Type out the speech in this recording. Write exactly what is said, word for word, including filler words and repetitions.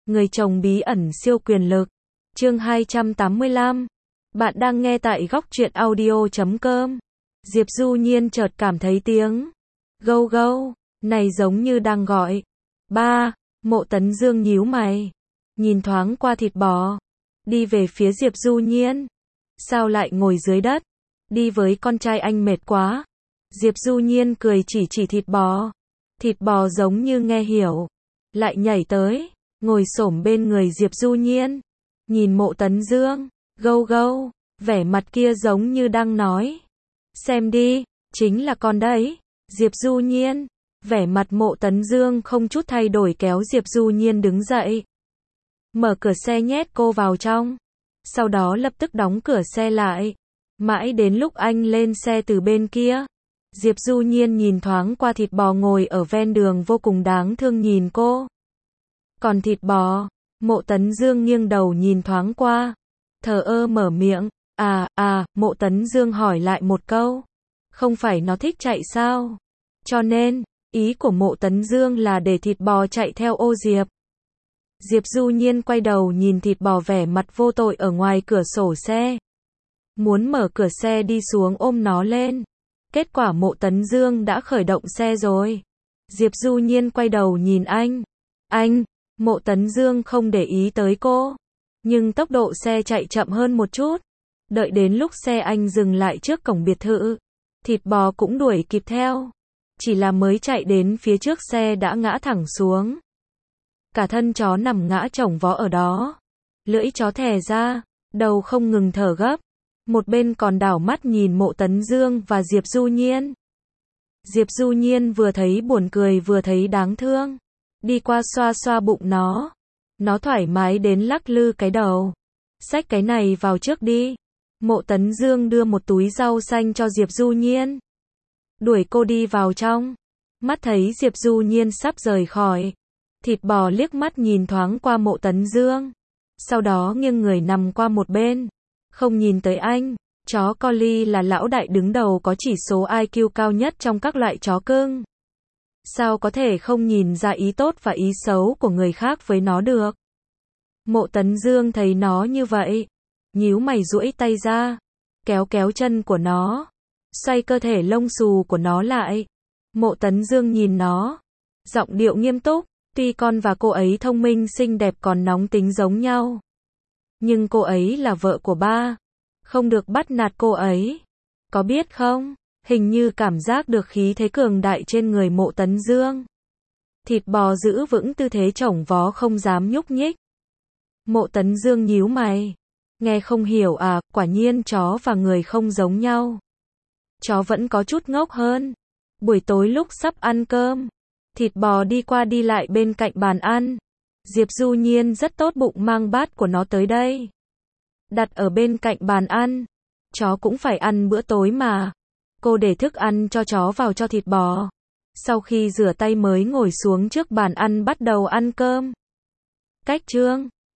Người chồng bí ẩn siêu quyền lực. Chương hai trăm tám mươi lăm. Bạn đang nghe tại góc truyện audio chấm com. Diệp Du Nhiên chợt cảm thấy tiếng gâu gâu này giống như đang gọi. Ba, Mộ Tấn Dương nhíu mày, nhìn thoáng qua thịt bò, đi về phía Diệp Du Nhiên. Sao lại ngồi dưới đất? Đi với con trai anh mệt quá. Diệp Du Nhiên cười chỉ chỉ thịt bò. Thịt bò giống như nghe hiểu, lại nhảy tới, ngồi xổm bên người Diệp Du Nhiên, nhìn Mộ Tấn Dương, gâu gâu, vẻ mặt kia giống như đang nói, xem đi, chính là con đấy. Diệp Du Nhiên, vẻ mặt Mộ Tấn Dương không chút thay đổi kéo Diệp Du Nhiên đứng dậy, mở cửa xe nhét cô vào trong, sau đó lập tức đóng cửa xe lại, mãi đến lúc anh lên xe từ bên kia. Diệp Du Nhiên nhìn thoáng qua thịt bò ngồi ở ven đường vô cùng đáng thương nhìn cô. Còn thịt bò, Mộ Tấn Dương nghiêng đầu nhìn thoáng qua, thờ ơ mở miệng, à, à, Mộ Tấn Dương hỏi lại một câu, không phải nó thích chạy sao? Cho nên, ý của Mộ Tấn Dương là để thịt bò chạy theo ô Diệp. Diệp Du Nhiên quay đầu nhìn thịt bò vẻ mặt vô tội ở ngoài cửa sổ xe, muốn mở cửa xe đi xuống ôm nó lên. Kết quả Mộ Tấn Dương đã khởi động xe rồi. Diệp Du Nhiên quay đầu nhìn anh. Anh, Mộ Tấn Dương không để ý tới cô, nhưng tốc độ xe chạy chậm hơn một chút. Đợi đến lúc xe anh dừng lại trước cổng biệt thự, thịt bò cũng đuổi kịp theo. Chỉ là mới chạy đến phía trước xe đã ngã thẳng xuống. Cả thân chó nằm ngã chồng vó ở đó. Lưỡi chó thè ra, đầu không ngừng thở gấp. Một bên còn đảo mắt nhìn Mộ Tấn Dương và Diệp Du Nhiên. Diệp Du Nhiên vừa thấy buồn cười vừa thấy đáng thương. Đi qua xoa xoa bụng nó. Nó thoải mái đến lắc lư cái đầu. Xách cái này vào trước đi. Mộ Tấn Dương đưa một túi rau xanh cho Diệp Du Nhiên, đuổi cô đi vào trong. Mắt thấy Diệp Du Nhiên sắp rời khỏi, thịt bò liếc mắt nhìn thoáng qua Mộ Tấn Dương, sau đó nghiêng người nằm qua một bên, không nhìn tới anh. Chó Collie là lão đại đứng đầu có chỉ số i kiu cao nhất trong các loại chó cưng. Sao có thể không nhìn ra ý tốt và ý xấu của người khác với nó được? Mộ Tấn Dương thấy nó như vậy, nhíu mày duỗi tay ra, kéo kéo chân của nó, xoay cơ thể lông xù của nó lại. Mộ Tấn Dương nhìn nó, giọng điệu nghiêm túc, tuy con và cô ấy thông minh xinh đẹp còn nóng tính giống nhau, nhưng cô ấy là vợ của ba, không được bắt nạt cô ấy. Có biết không, hình như cảm giác được khí thế cường đại trên người Mộ Tấn Dương. Thịt bò giữ vững tư thế chổng vó không dám nhúc nhích. Mộ Tấn Dương nhíu mày, nghe không hiểu à, quả nhiên chó và người không giống nhau. Chó vẫn có chút ngốc hơn. Buổi tối lúc sắp ăn cơm, thịt bò đi qua đi lại bên cạnh bàn ăn. Diệp Du Nhiên rất tốt bụng mang bát của nó tới đây, đặt ở bên cạnh bàn ăn. Chó cũng phải ăn bữa tối mà. Cô để thức ăn cho chó vào cho thịt bò. Sau khi rửa tay mới ngồi xuống trước bàn ăn bắt đầu ăn cơm. Cách chương